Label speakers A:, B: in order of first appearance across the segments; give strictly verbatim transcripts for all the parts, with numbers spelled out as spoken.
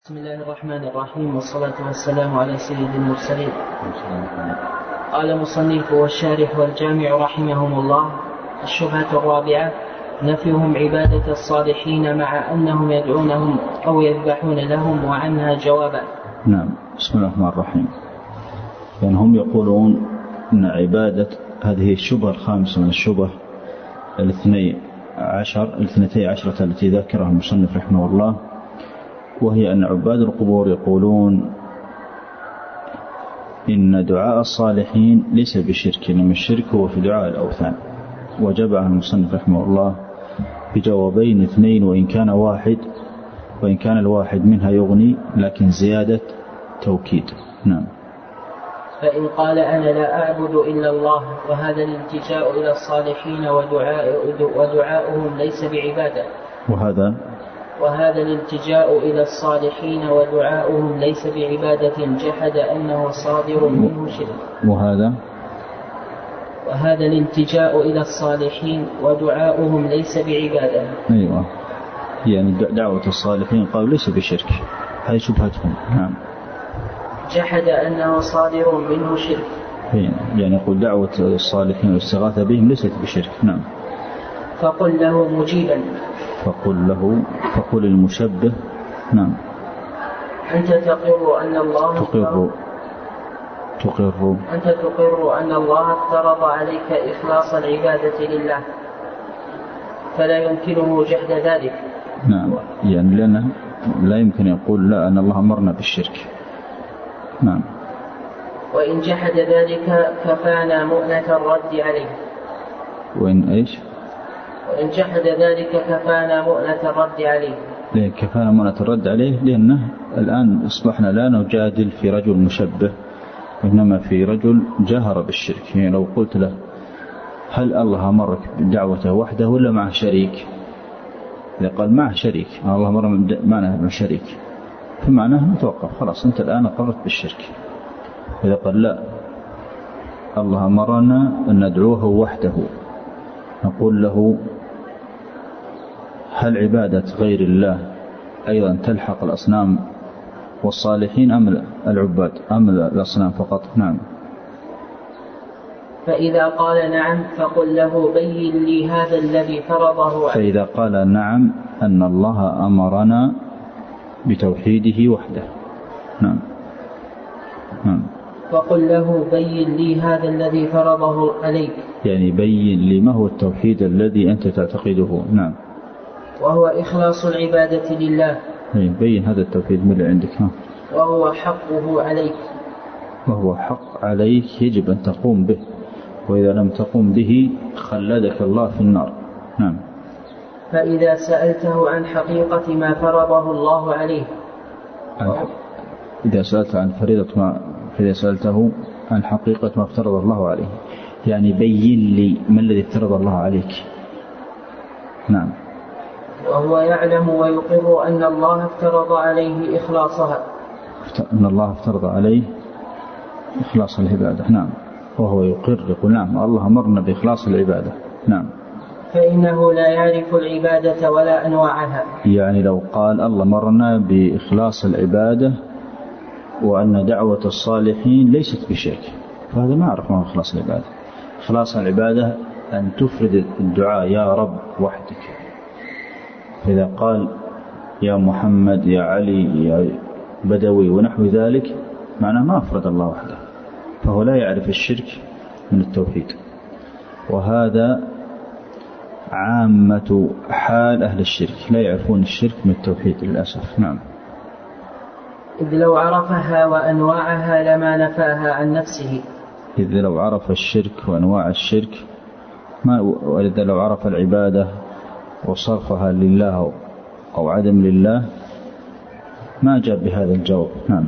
A: بسم الله الرحمن الرحيم، والصلاة والسلام على سيد المرسلين. قال مصنف والشارح والجامع رحمهم الله: الشبهة الرابعة نفيهم عبادة الصالحين مع أنهم يدعونهم أو يذبحون لهم، وعنها جوابا.
B: نعم. بسم الله الرحمن الرحيم. يعني هم يقولون أن عبادة هذه الشبهة الخامسة من الشبه الاثني عشر الاثنتي عشرة التي ذكرها المصنف رحمه الله، وهي أن عباد القبور يقولون إن دعاء الصالحين ليس بشرك، إنما الشرك هو في دعاء الأوثان. وجمع المصنف رحمه الله بجوابين اثنين، وإن كان واحد وإن كان الواحد منها يغني، لكن زيادة توكيد. نعم.
A: فإن قال أنا لا أعبد إلا الله، وهذا الالتجاء إلى الصالحين ودعاء ودعاؤهم ليس بعبادة.
B: وهذا
A: وهذا الالتجاء إلى الصالحين ودعاؤهم ليس بعبادة، جحد أنه صادر منه شرك.
B: وهذا
A: وهذا الالتجاء إلى الصالحين ودعاؤهم ليس بعبادة.
B: أيوة، يعني دعوة الصالحين قالوا ليس بشرك، هذه شبهتهم. نعم.
A: جحد أنه صادر منه شرك،
B: يعني يقول دعوة الصالحين والاستغاثة بهم ليست بشرك. نعم.
A: فقل له مجيبا
B: فقل له فقل المشبه. نعم.
A: أنت تقر أن الله
B: تقر تقر
A: أنت تقر أن الله افترض عليك إخلاص العبادة لله، فلا يمكنه جحد ذلك.
B: نعم، يعني لأنه لا يمكن يقول لا أن الله أمرنا بالشرك. نعم.
A: وإن جحد ذلك كفانا مؤنة الرد عليه.
B: وإن إيش؟
A: وإن جحد ذلك كفانا مؤنة الرد عليه.
B: ليه كفانا مؤنة الرد عليه؟ لأنه الآن أصبحنا لا نجادل في رجل مشبه، وإنما في رجل جهر بالشرك. يعني لو قلت له هل الله أمرك بدعوته وحده ولا معه شريك؟ إذا قال معه شريك، الله أمر معنا مع شريك، فمعناه متوقف، خلاص أنت الآن قررت بالشرك. إذا قال لا، الله أمرنا أن ندعوه وحده، نقول له هل عبادة غير الله أيضا تلحق الأصنام والصالحين أم العباد أم الأصنام فقط؟ نعم.
A: فإذا قال نعم فقل له بين لي هذا الذي فرضه عليك.
B: فإذا قال نعم أن الله أمرنا بتوحيده وحده. نعم. نعم.
A: فقل له بين لي هذا الذي فرضه عليك،
B: يعني بين لي ما هو التوحيد الذي أنت تعتقده. نعم.
A: وهو إخلاص العبادة لله.
B: بين هذا التوحيد من اللي عندك. ها.
A: وهو حقه عليك.
B: وهو حق عليك، يجب أن تقوم به، وإذا لم تقوم به خلدك الله في النار. نعم.
A: فإذا سألته عن حقيقة ما فرضه الله عليه،
B: عن إذا سألت عن فريضة ما إذا سألته عن حقيقة ما افترض الله عليه، يعني بين لي ما الذي افترض الله عليك. نعم.
A: وهو يعلم ويقر أن الله افترض عليه إخلاصها.
B: أن الله افترض عليه إخلاص العبادة. نعم. وهو يقر، يقول نعم الله أمرنا بإخلاص العبادة. نعم.
A: فإنه لا يعرف العبادة ولا أنواعها.
B: يعني لو قال الله أمرنا بإخلاص العبادة وأن دعوة الصالحين ليست بشرك، فهذا ما أعرف ما إخلاص العبادة. إخلاص العبادة أن تفرد الدعاء يا رب وحدك. فإذا قال يا محمد يا علي يا بدوي ونحو ذلك، معناه ما أفرد الله وحده، فهو لا يعرف الشرك من التوحيد. وهذا عامة حال أهل الشرك، لا يعرفون الشرك من التوحيد للأسف. نعم.
A: إذ لو عرفها وأنواعها لما نفاها عن نفسه.
B: إذ لو عرف الشرك وأنواع الشرك ما، وإذا لو عرف العبادة وصرفها لله أو عدم لله ما جاء بهذا الجواب. نعم.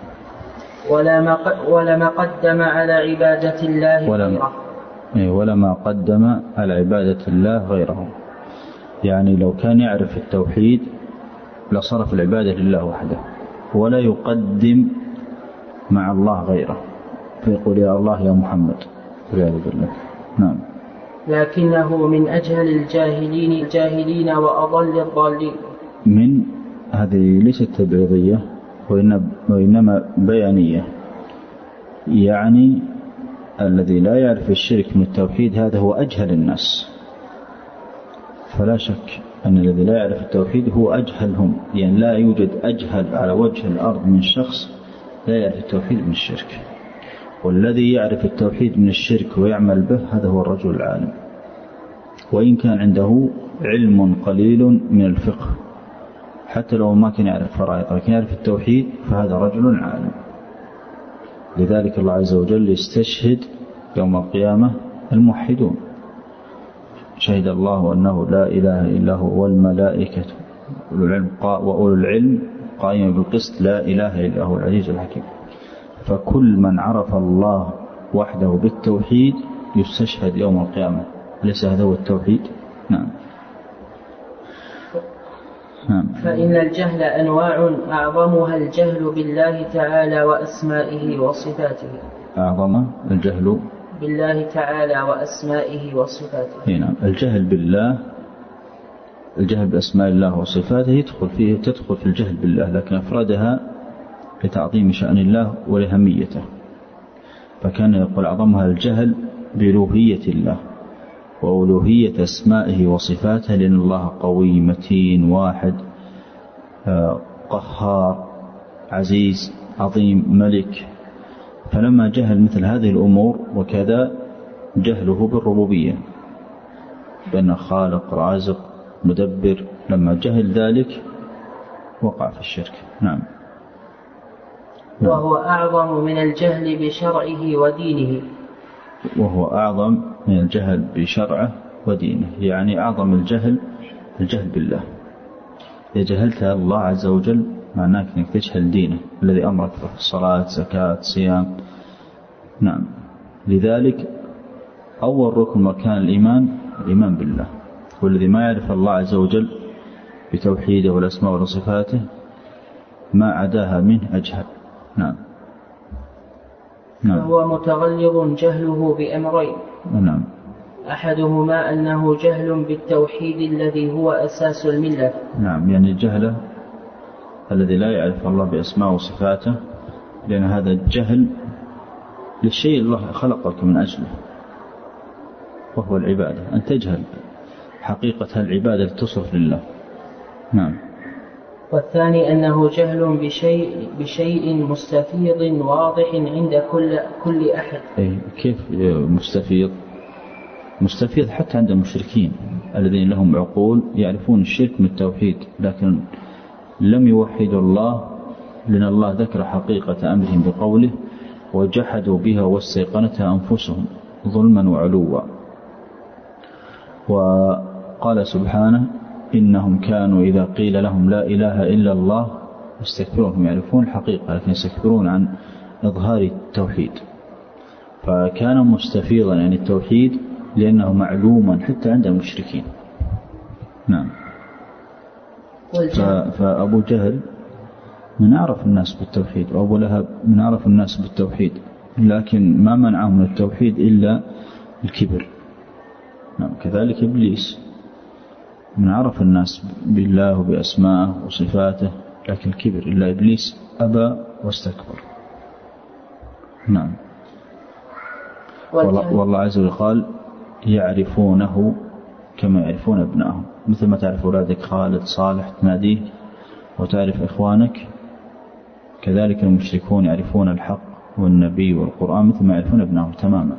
A: ولما قدم على عبادة الله غيره.
B: ولما قدم على عبادة الله غيره، يعني لو كان يعرف التوحيد لصرف العبادة لله وحده، ولا يقدم مع الله غيره، فيقول يا الله يا محمد والعياذ بالله. نعم.
A: لكنه من أجهل الجاهلين الجاهلين وأضل الضالين.
B: من هذه ليست تبعيضية وإنما بيانية. يعني الذي لا يعرف الشرك من التوحيد هذا هو أجهل الناس، فلا شك أن الذي لا يعرف التوحيد هو أجهلهم، يعني لا يوجد أجهل على وجه الأرض من شخص لا يعرف التوحيد من الشرك. والذي يعرف التوحيد من الشرك ويعمل به هذا هو الرجل العالم، وإن كان عنده علم قليل من الفقه، حتى لو ما كان يعرف فرائض لكن يعرف التوحيد فهذا رجل عالم. لذلك الله عز وجل يستشهد يوم القيامة الموحدون، شهد الله أنه لا إله إلا هو والملائكة وأولو العلم قائما بالقسط لا إله إلا هو العزيز الحكيم. فكل من عرف الله وحده بالتوحيد يستشهد يوم القيامة، ليس هذا هو التوحيد؟ نعم.
A: نعم. فإن الجهل أنواع أعظمها الجهل بالله تعالى وأسمائه وصفاته.
B: أعظم الجهل
A: بالله تعالى وأسمائه وصفاته.
B: نعم. الجهل بالله، الجهل بأسماء الله وصفاته يدخل فيه تدخل في الجهل بالله، لكن أفردها لتعظيم شأن الله ولهميته. فكان يقول أعظمها الجهل بألوهية الله وألوهية أسمائه وصفاته، لأن الله قوي متين واحد قهار عزيز عظيم ملك. فلما جهل مثل هذه الأمور، وكذا جهله بالربوبية بأن خالق رازق مدبر، لما جهل ذلك وقع في الشرك. نعم.
A: وهو أعظم من الجهل بشرعه ودينه.
B: وهو أعظم من الجهل بشرعه ودينه، يعني أعظم الجهل الجهل بالله. إذا جهلت الله عز وجل معناك أنك تجهل دينه الذي أمرك به، صلاة زكاة صيام. نعم. لذلك أول ركن مكان الإيمان الإيمان بالله، والذي ما يعرف الله عز وجل بتوحيده والأسماء وصفاته ما عداها منه أجهل. نعم.
A: نعم. فهو متغلظ جهله بأمرين.
B: نعم.
A: أحدهما أنه جهل بالتوحيد الذي هو أساس الملة.
B: نعم. يعني الجهل الذي لا يعرف الله بأسماء وصفاته، لأن هذا الجهل للشيء الله خلقك من أجله، وهو العبادة، أن تجهل حقيقة العبادة تصرف لله. نعم.
A: والثاني أنه جهل بشيء بشيء مستفيض واضح عند كل كل أحد.
B: أي كيف مستفيض؟ مستفيض حتى عند المشركين الذين لهم عقول يعرفون الشرك من التوحيد، لكن لم يوحدوا الله، لأن الله ذكر حقيقة أمرهم بقوله وجحدوا بها واستيقنتها أنفسهم ظلما وعلوا. وقال سبحانه إنهم كانوا إذا قيل لهم لا إله إلا الله يستكبرون، هم يعرفون الحقيقة لكن يستكبرون عن إظهار التوحيد. فكان مستفيضا عن التوحيد لأنه معلوما حتى عند المشركين. نعم. فأبو جهل من أعرف الناس بالتوحيد، وأبو لهب من أعرف الناس بالتوحيد، لكن ما منعهم من التوحيد إلا الكبر. نعم. كذلك إبليس من عرف الناس بالله وبأسمائه وصفاته، لكن الكبر، إلا إبليس أبى واستكبر. نعم. والله, والله عز وجل قال يعرفونه كما يعرفون ابنائهم، مثل ما تعرف أولادك خالد صالح تناديه وتعرف إخوانك، كذلك المشركون يعرفون الحق والنبي والقرآن مثل ما يعرفون ابنائهم تماما.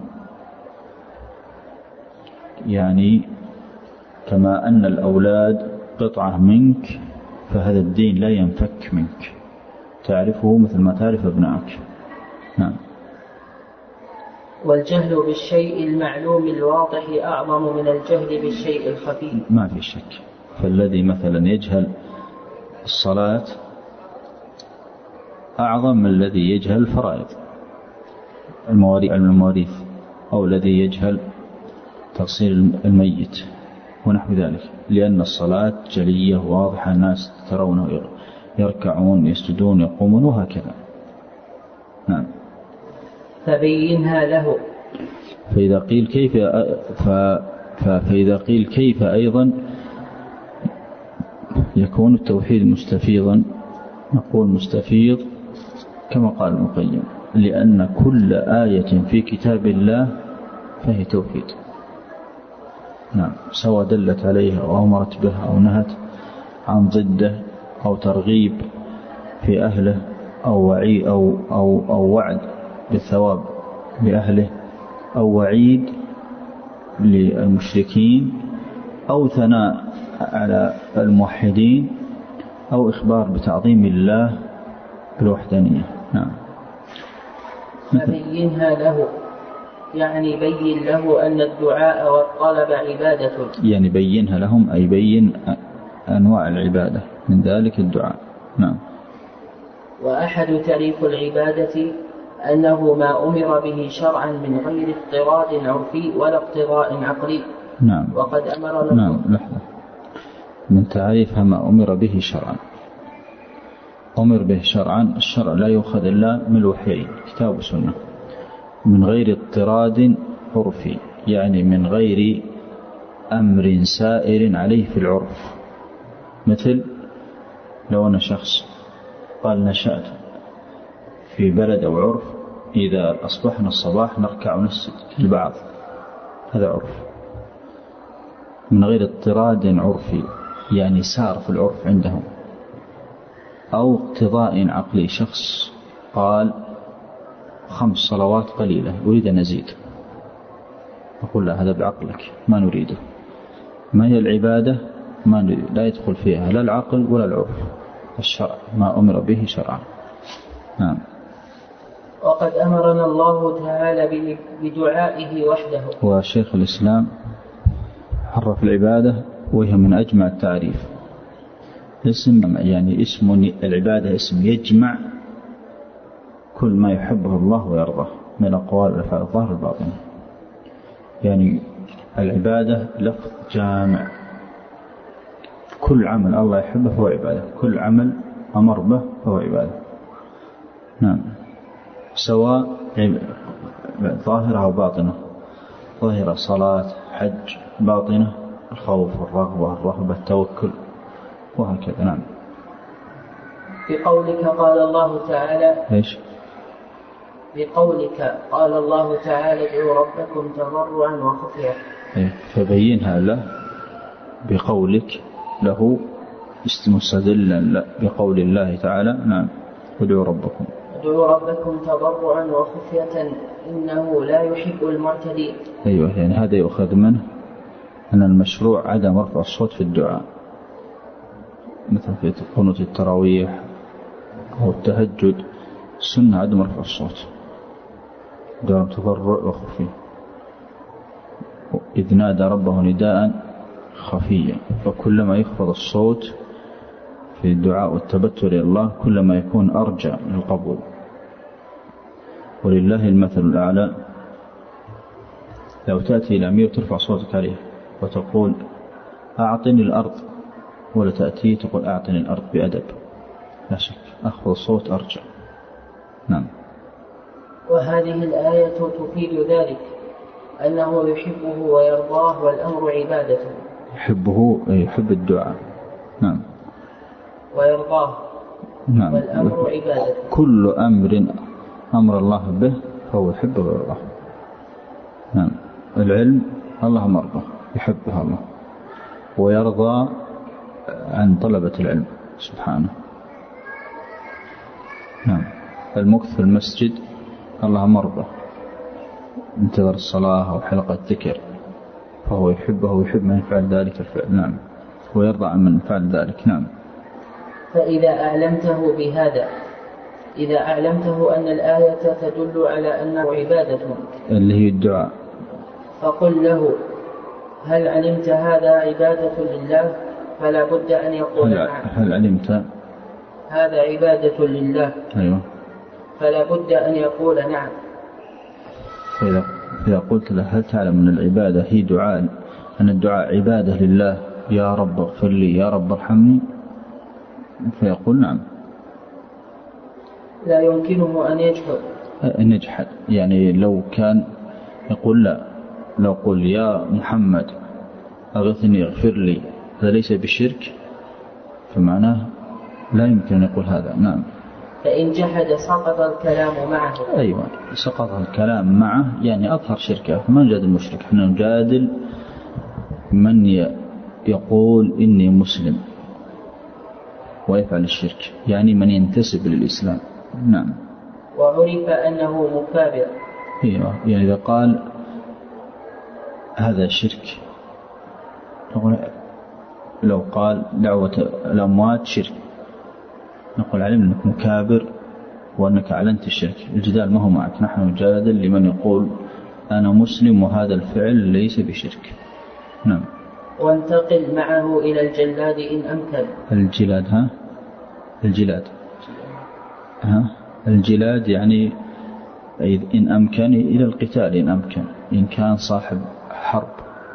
B: يعني كما أن الأولاد قطعة منك، فهذا الدين لا ينفك منك، تعرفه مثل ما تعرف ابنائك. نعم.
A: والجهل بالشيء المعلوم الواضح أعظم من الجهل بالشيء الخفي.
B: ما في شك. فالذي مثلا يجهل الصلاة أعظم من الذي يجهل الفرائض المواريث، أو الذي يجهل تغسيل الميت ونحو ذلك، لأن الصلاة جلية واضحة، الناس ترونه يركعون يسجدون يقومون وهكذا. نعم.
A: فبينها له.
B: فإذا قيل كيف ف... فإذا قيل كيف أيضا يكون التوحيد مستفيضا، نقول مستفيض كما قال ابن القيم، لأن كل آية في كتاب الله فهي توحيد. نعم، سواء دلت عليه أو أمرت به أو نهت عن ضده أو ترغيب في أهله أو وعي أو, أو, أو وعد بالثواب لأهله أو وعيد للمشركين أو ثناء على الموحدين أو إخبار بتعظيم الله بالوحدانية. نعم.
A: فبينها له، يعني بين له أن الدعاء والطلب عبادة. يعني
B: بينها لهم أي بين أنواع العبادة، من ذلك الدعاء. نعم.
A: وأحد تعريف العبادة أنه ما أمر به شرعا من غير اضطراد عرفي ولا اقتضاء عقلي.
B: نعم.
A: وقد أمر
B: نعم. لحظة. من تعريفها ما أمر به شرعا، أمر به شرعا، الشرع لا يؤخذ إلا من الوحيين كتاب وسنة، من غير اضطراد عرفي، يعني من غير أمر سائر عليه في العرف. مثل لو أن شخص قال نشأت في بلد أو عرف إذا أصبحنا الصباح نركع ونسجد البعض، هذا عرف من غير اضطراد عرفي، يعني سار في العرف عندهم. أو اقتضاء عقلي، شخص قال خمس صلوات قليلة أريد أن أزيد، أقول لا، هذا بعقلك ما نريده. ما هي العبادة؟ ما نريد، لا يدخل فيها لا العقل ولا العرف، الشرع ما أمر به شرعا. نعم.
A: وقد أمرنا الله تعالى بدعائه وحده.
B: وشيخ الإسلام عرف العبادة وهي من أجمع التعريف. اسم يعني اسم العبادة اسم يجمع كل ما يحبه الله ويرضاه من الأقوال والأفعال الظاهرة والباطنة. يعني العبادة لفظ جامع، كل عمل الله يحبه فهو عبادة، كل عمل أمر به فهو عبادة. نعم، سواء ظاهرة أو باطنة، ظاهرة صلاة، حج، باطنة الخوف والرغبة الرهبة التوكل وهكذا. نعم.
A: بقولك قال الله تعالى
B: إيش؟
A: بقولك قال الله تعالى ادعوا ربكم تضرعا وخفية.
B: فبينها له بقولك له مستدلا بقول الله تعالى. نعم. ادعوا ربكم
A: ادعوا ربكم تضرعا وخفية إنه لا يحب المعتدين.
B: أيوة، يعني هذا يؤخذ منه أن المشروع عدم رفع الصوت في الدعاء، مثل في قنوت التراويح أو التهجد، السنة عدم رفع الصوت، دعاء تضرع وخفية. إذ نادى ربه نداء خفيا، فكلما يخفض الصوت في الدعاء والتبتل إلى الله كلما يكون أرجى للقبول. ولله المثل الأعلى، لو تأتي إلى أمير ترفع صوتك عليه وتقول أعطني الأرض، ولا تأتي تقول أعطني الأرض بأدب، لا شك أخفض الصوت أرجى. نعم.
A: وهذه الآية تفيد ذلك أنه يحبه ويرضاه والأمر عبادته.
B: يحبه يحب الدعاء. نعم.
A: ويرضاه.
B: نعم.
A: والأمر عبادته.
B: كل أمر أمر الله به فهو يحبه ويرضاه. نعم. العلم الله مرضى يحبه الله، ويرضى عن طلبة العلم سبحانه. نعم. المكث في المسجد الله مرضى، انتظر الصلاة أو حلقة ذكر فهو يحبه ويحب من يفعل ذلك الفعل. نعم. ويرضى عن من فعل ذلك. نعم.
A: فإذا أعلمته بهذا، إذا أعلمته أن الآية تدل على أنه عبادة
B: اللي هي الدعاء،
A: فقل له هل علمت هذا عبادة لله؟ فلا بد أن يقول
B: هل,
A: نعم.
B: هل علمت
A: هذا عبادة لله؟
B: أيوة.
A: فلا بد أن يقول نعم.
B: فإذا, فإذا قلت له هل تعلم أن العبادة هي دعاء، أن الدعاء عبادة لله، يا رب اغفر لي، يا رب ارحمني، فيقول نعم.
A: لا يمكنه أن يجحد
B: أن يجحد، يعني لو كان يقول لا، لو قل يا محمد أغثني اغفر لي، هذا ليس بشرك، فمعناه لا يمكن أن يقول هذا. نعم.
A: فإن جحد سقط الكلام معه.
B: أيوة، سقط الكلام معه يعني أظهر شركه. فما نجادل المشرك، احنا نجادل من يقول إني مسلم ويفعل الشرك، يعني من ينتسب للإسلام. نعم.
A: وعرف أنه مكابر.
B: أيوة، يعني إذا قال هذا شرك، لو قال دعوة الأموات شرك نقول علم أنك مكابر وأنك أعلنت الشرك. الجدال ما هو معك، نحن نجادل لمن يقول أنا مسلم وهذا الفعل ليس بشرك. نعم.
A: وانتقل معه إلى الجلاد إن أمكن.
B: الجلاد ها الجلاد ها الجلاد يعني إن أمكن إلى القتال إن أمكن، إن كان صاحب حرب،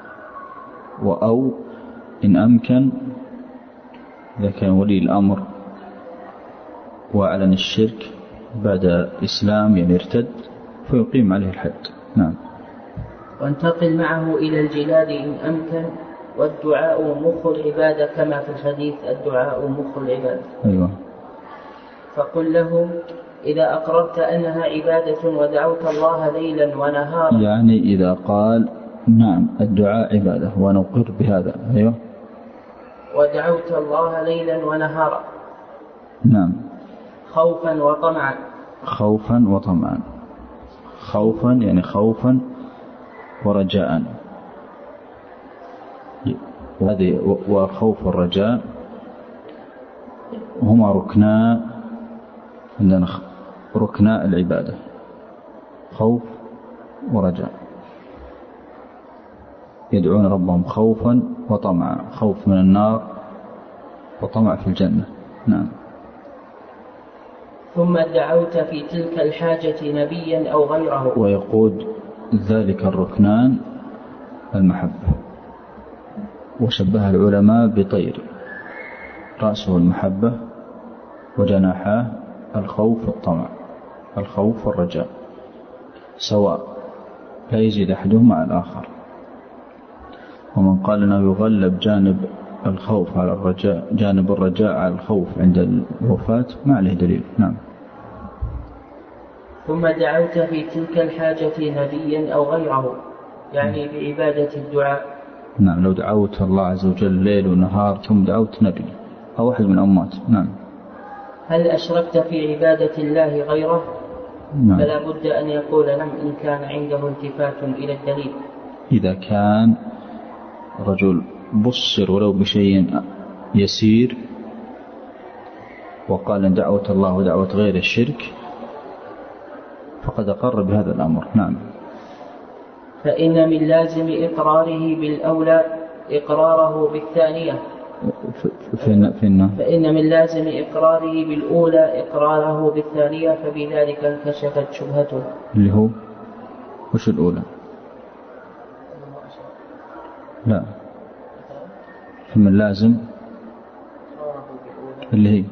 B: أو إن أمكن إذا كان ولي الأمر وأعلن الشرك بعد إسلام يعني ارتد فيقيم عليه الحد. نعم.
A: وانتقل معه إلى الجلاد إن أمكن، والدعاء مخ العبادة كما في الحديث الدعاء مخ العبادة.
B: أيوة.
A: فقل له إذا أقررت أنها عبادة ودعوت الله ليلا ونهارا،
B: يعني إذا قال نعم الدعاء عبادة وأنا أقر بهذا. أيوة.
A: ودعوت الله ليلا ونهارا.
B: نعم.
A: خوفا وطمعا.
B: خوفا وطمعا. خوفا يعني خوفا ورجاء، وهذه وخوف الرجاء هما ركنا عندنا، ركنا العبادة، خوف ورجاء. يدعون ربهم خوفا وطمعا، خوف من النار وطمع في الجنة. نعم.
A: ثم دعوت في تلك الحاجة نبيا أو غيره.
B: ويقود ذلك الركنان المحبة، وشبه العلماء بطير رأسه المحبة وجناحاه الخوف والطمع، الخوف والرجاء سواء، لا يزيد أحدهما على الآخر. ومن قال أنه يغلب جانب الخوف على الرجاء، جانب الرجاء على الخوف عند الوفاة ما عليه دليل. نعم.
A: ثم دعوت في تلك الحاجة نبيا أو غيره، يعني بعبادة الدعاء.
B: نعم. لو دعوت الله عز وجل ليل ونهار ثم دعوت نبي أو واحد من أمات. نعم.
A: هل أشركت في عبادة الله غيره؟
B: نعم.
A: فلا بد أن يقول نعم إن كان عنده التفات إلى الدليل.
B: إذا كان رجل بصر ولو بشيء يسير وقال أن دعوة الله ودعوة غير الشرك فقد أقر بهذا الأمر. نعم.
A: فإن من لازم إقراره بالأولى إقراره بالثانية.
B: فإن, فإن,
A: فإن من لازم إقراره بالأولى إقراره بالثانية، فبذلك انكشفت شبهته.
B: اللي هو وش الأولى؟ لا، فمن لازم اللي هي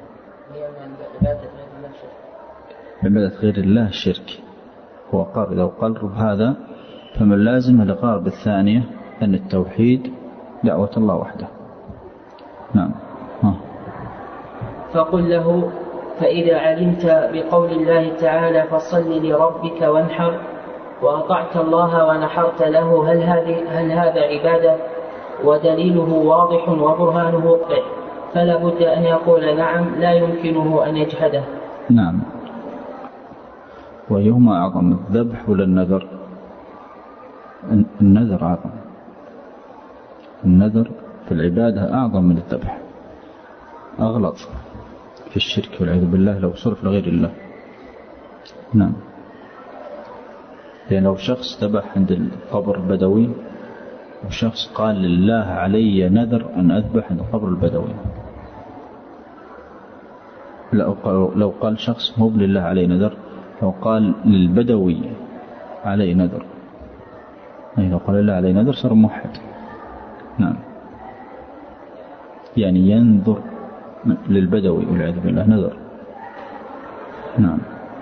B: عبادة غير الله الشرك. هو قال لو قرب هذا فمن لازم الإقرار بالثانية أن التوحيد دعوة الله وحده. نعم. ها.
A: فقل له فإذا علمت بقول الله تعالى فصل لربك وانحر، وأطعت الله ونحرت له، هل, هذه هل هذا عبادة؟ ودليله واضح وبرهانه واضح، فلا بد أن يقول نعم، لا يمكنه أن يجحده.
B: نعم. ويهما أعظم الذبح ولا النذر؟ النذر أعظم. النذر في العبادة أعظم من الذبح، أغلط في الشرك والعياذ بالله لو صرف لغير الله. نعم. لأن لو شخص ذبح عند القبر البدوي وشخص قال لله علي نذر أن أذبح عند القبر البدوي، لو قال شخص مو لله علي نذر، لو قال للبدوي علي نذر، أي لو قال لله علي نذر صار موحد. نعم. يعني ينذر للبدوي والعياذ بالله نذر. نعم.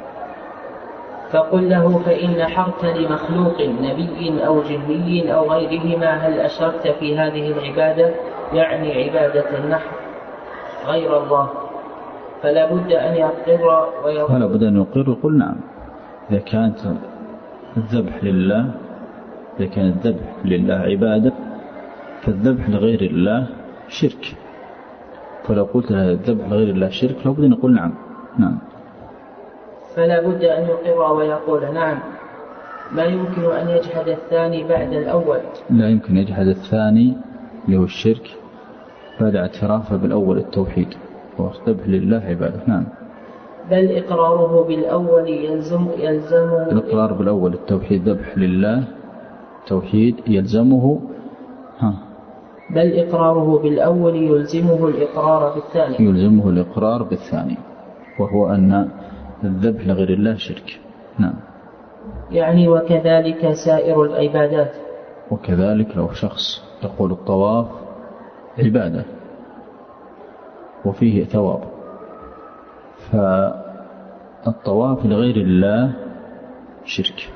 A: فقل له فإن حرت لمخلوق نبي أو جني أو غيرهما، هل أشركت في هذه العبادة؟ يعني عبادة النحر. غير الله فلا بد أن يقر ويقول
B: فلا بد أن يقر ويقول نعم. إذا كانت الذبح لله إذا كان الذبح لله عبادة فالذبح لغير الله شرك، فلو قلت له الذبح لغير الله شرك فلا بد أن يقول نعم. نعم
A: فلا بد أن يقر ويقول نعم. ما يمكن أن يجحد الثاني بعد الأول؟
B: لا يمكن يجحد الثاني اللي هو الشرك بعد اعترافه بالأول التوحيد والذبح لله عبادة. نعم.
A: بل إقراره بالأول يلزم يلزمه
B: الإقرار بالأول التوحيد ذبح لله توحيد يلزمه ها
A: بل إقراره بالأول يلزمه الإقرار بالثاني
B: يلزمه الإقرار بالثاني وهو أن الذبح لغير الله شرك. نعم.
A: يعني وكذلك سائر العبادات.
B: وكذلك لو شخص يقول الطواف عبادة وفيه ثواب، فالطواف لغير الله شرك.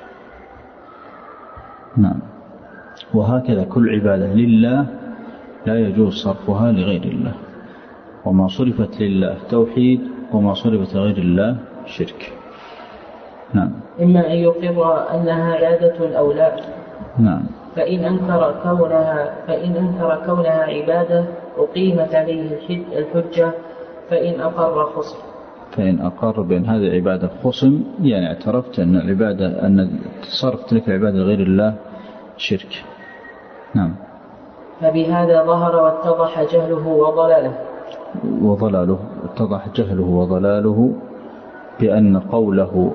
B: نعم. وهكذا كل عبادة لله لا يجوز صرفها لغير الله، وما صرفت لله توحيد وما صرفت لغير الله شرك. نعم.
A: إما أن يقر أنها عبادة أو لا.
B: نعم.
A: فإن أنكر كونها فإن أنكر كونها عبادة أقيمت عليه الحجة، فإن أقر خصم.
B: فإن أقر بأن هذه عبادة خصم، يعني اعترفت أن العبادة أن صرف تلك العبادة لغير الله شرك. نعم.
A: فبهذا ظهر واتضح جهله وضلاله
B: وضلاله اتضح جهله وضلاله بأن قوله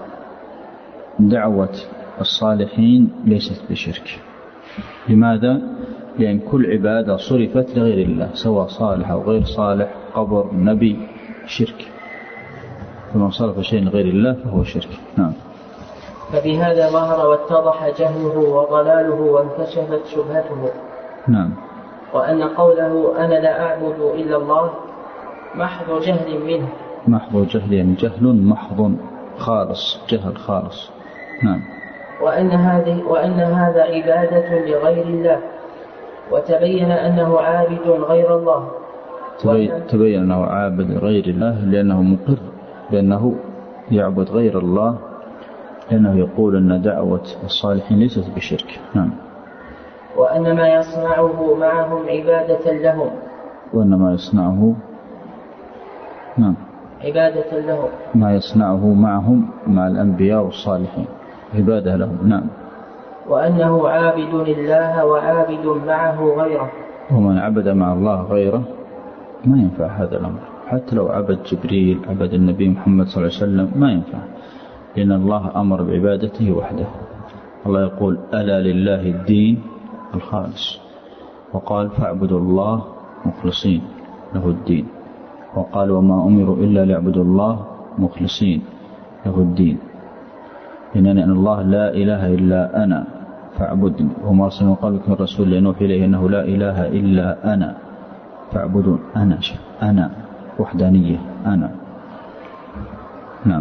B: دعوة الصالحين ليست بشرك. لماذا؟ لأن كل عبادة صرفت لغير الله سواء صالح أو غير صالح قبر نبي شرك، فمن صرف شيء لغير الله فهو شرك. نعم.
A: فبهذا ظهر واتضح جهله وضلاله وانكشفت شبهته.
B: نعم.
A: وأن قوله أنا لا أعبد إلا الله محض جهل منه.
B: محض جهل يعني جهل محض خالص، جهل خالص. نعم.
A: وأن هذه وأن هذا عبادة لغير الله، وتبين أنه عابد غير الله.
B: تبين, تبين أنه عابد غير الله لأنه مقر بأنه يعبد غير الله، لأنه يقول أن دعوة الصالحين ليست بشرك. نعم.
A: وأن ما يصنعه معهم عبادة لهم.
B: وأن ما يصنعه نعم
A: عبادة لهم.
B: ما يصنعه معهم مع الأنبياء والصالحين عبادة لهم. نعم.
A: وأنه عابد لله وعابد معه غيره.
B: ومن عبد مع الله غيره ما ينفع هذا الأمر، حتى لو عبد جبريل عبد النبي محمد صلى الله عليه وسلم ما ينفع، لأن الله أمر بعبادته وحده. الله يقول ألا لله الدين الخالص، وقال فاعبدوا الله مخلصين له الدين، وقال وما أمروا إلا ليعبدوا الله مخلصين له الدين، إنني أن الله لا إله إلا أنا فاعبدني، وما أرسلنا من قبلك من رسول لنوحي إليه أنه لا إله إلا أنا فاعبدون. أنا أنا وحدانية أنا. نعم.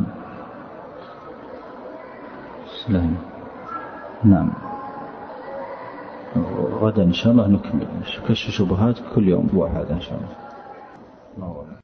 B: سلام. نعم. غدا إن شاء الله نكمل كشف شبهات كل يوم واحد إن شاء الله.